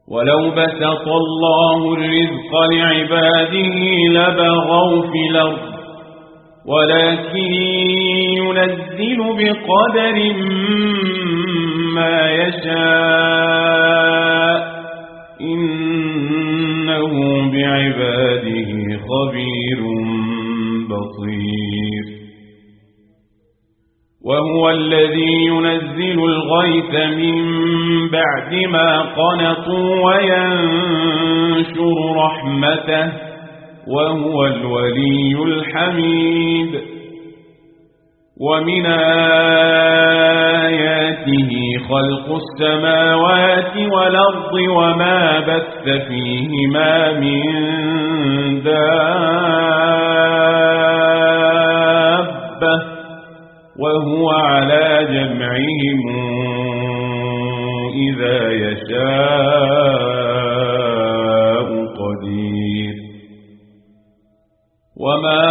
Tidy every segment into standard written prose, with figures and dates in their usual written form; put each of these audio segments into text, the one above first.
ولو بسط الله الرزق لعباده لبغوا في الأرض ولكن ينزل بقدر ما يشاء إنه بعباده خبير بصير وهو الذي ينزل الغيث من بعد ما قنطوا وينشر رحمته وهو الولي الحميد ومن آياته خلق السماوات والأرض وما بث فيهما من دابة وهو على جمعهم إذا يشاء قدير وما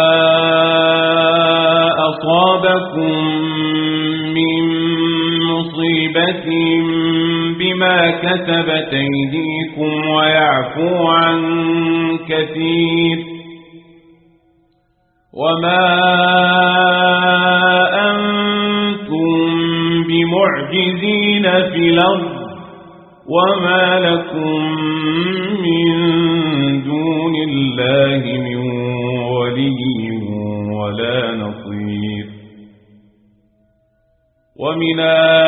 أصابكم من مصيبة بما كسبت أيديكم ويعفو عن كثير وما أنتم بمعجزين في الأرض وما لكم من دون الله من ولي ولا نصير ومن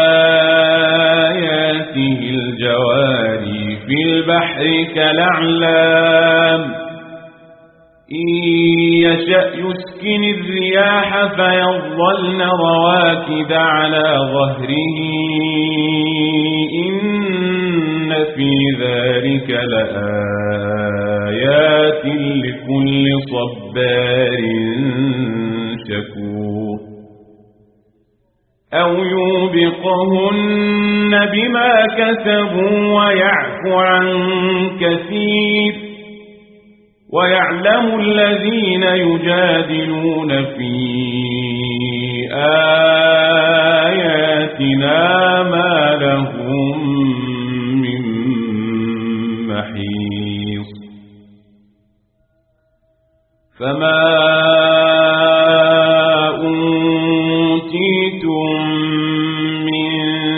آياته الجواري في البحر كالأعلام إن يشأ يسكن الرياح فيظلن رواكد على ظهره إن في ذلك لآيات لكل صبار شكور أو يوبقهن بما كسبوا ويعفو عن كثير ويعلم الذين يجادلون في آياتنا ما لهم من محيص فما أوتيتم من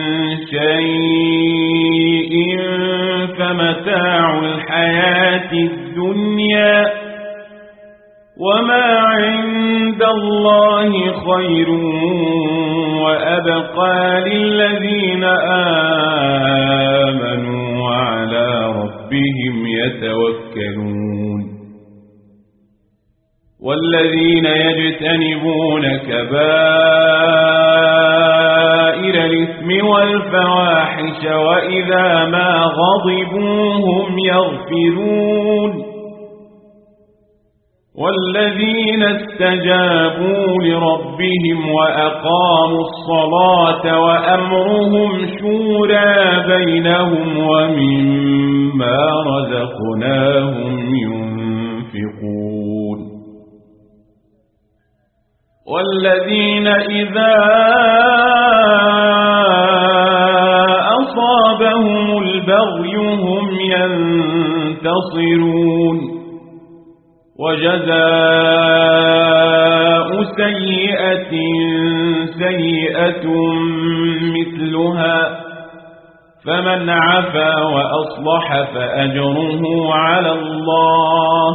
شيء فمتاع الحياة الدنيا وما عند الله خير وأبقى للذين آمنوا وعلى ربهم يتوكلون والذين يجتنبون كبائر الإثم والفواحش وإذا ما غضبوا هم يغفرون والذين استجابوا لربهم وأقاموا الصلاة وأمرهم شورى بينهم ومما رزقناهم ينفقون والذين إذا أصابهم البغي هم ينتصرون وجزاء سيئة سيئة مثلها فمن عفا وأصلح فأجره على الله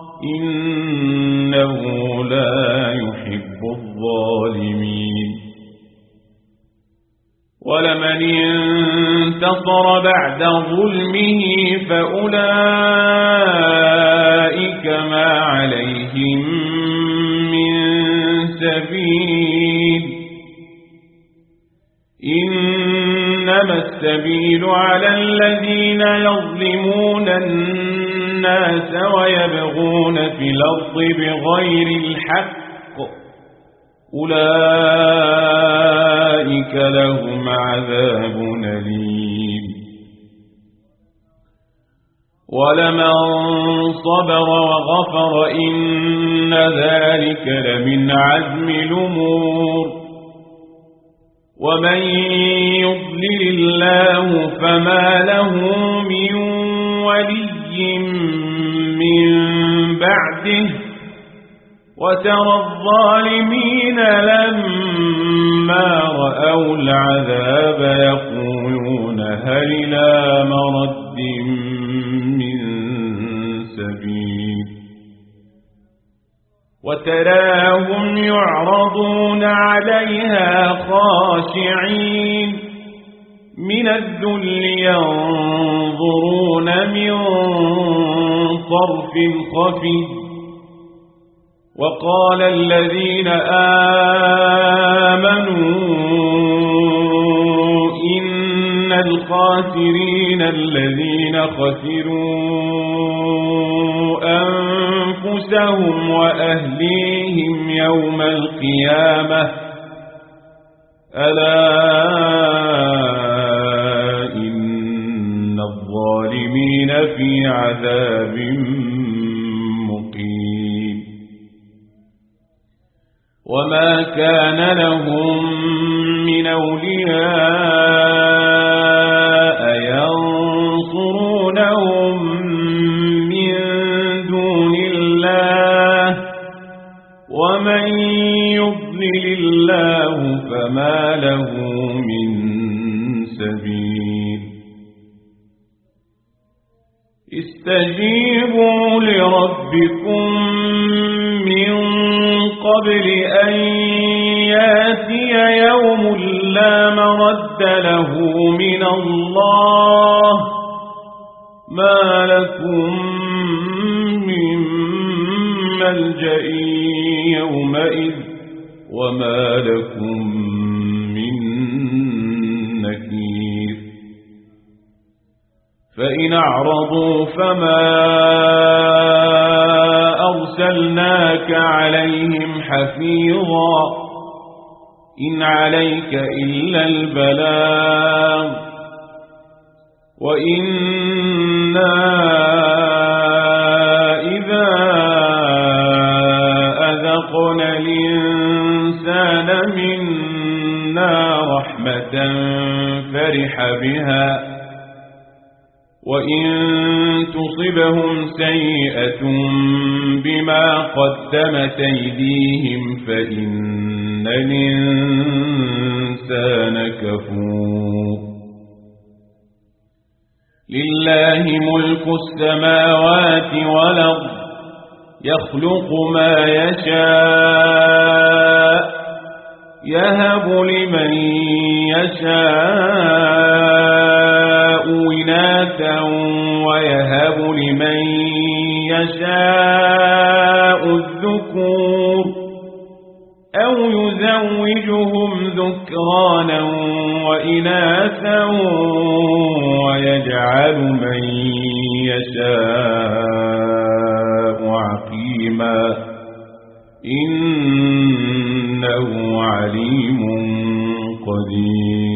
إنه لا يحب الظالمين ولمن انتصر بعد ظلمه فأولئك ما عليهم من سبيل إنما السبيل على الذين يظلمون الناس ويبغون في الأرض بغير الحق أولئك لهم عذاب أليم ولمن صبر وغفر إن ذلك لمن عزم الأمور ومن يضلل الله فما له من من بعده وترى الظالمين لما رأوا العذاب يقولون هل إلى مرد من سبيل وتراهم يعرضون عليها خاشعين من الذل ينظرون من طرف خفي وقال الذين آمنوا إن الخاسرين الذين خسروا أنفسهم وأهليهم يوم القيامة ألا إن الظالمين في عذاب مقيم وما كان لهم من أولياء ينصرونهم من دون الله ومن يضلل الله فما له من سبيل استجيبوا لربكم من قبل أن ياتي يوم لا مرد له من الله ما لكم من ملجأ يومئذ وما لكم من نكير فإن أعرضوا فما أرسلناك عليهم حفيظا إن عليك إلا البلاغ وإنا إذا أذقنا الإنسان منا رحمة فرح بها وإن تصبهم سيئة بما قدمت أيديهم فإن الإنسان كفور لله ملك السماوات والأرض يخلق ما يشاء يهب لمن يشاء إناثا ويهب لمن يشاء الذكور أو يزوجهم ذكرانا وإناثا ويجعل من يشاء عقيما إنه عليم قدير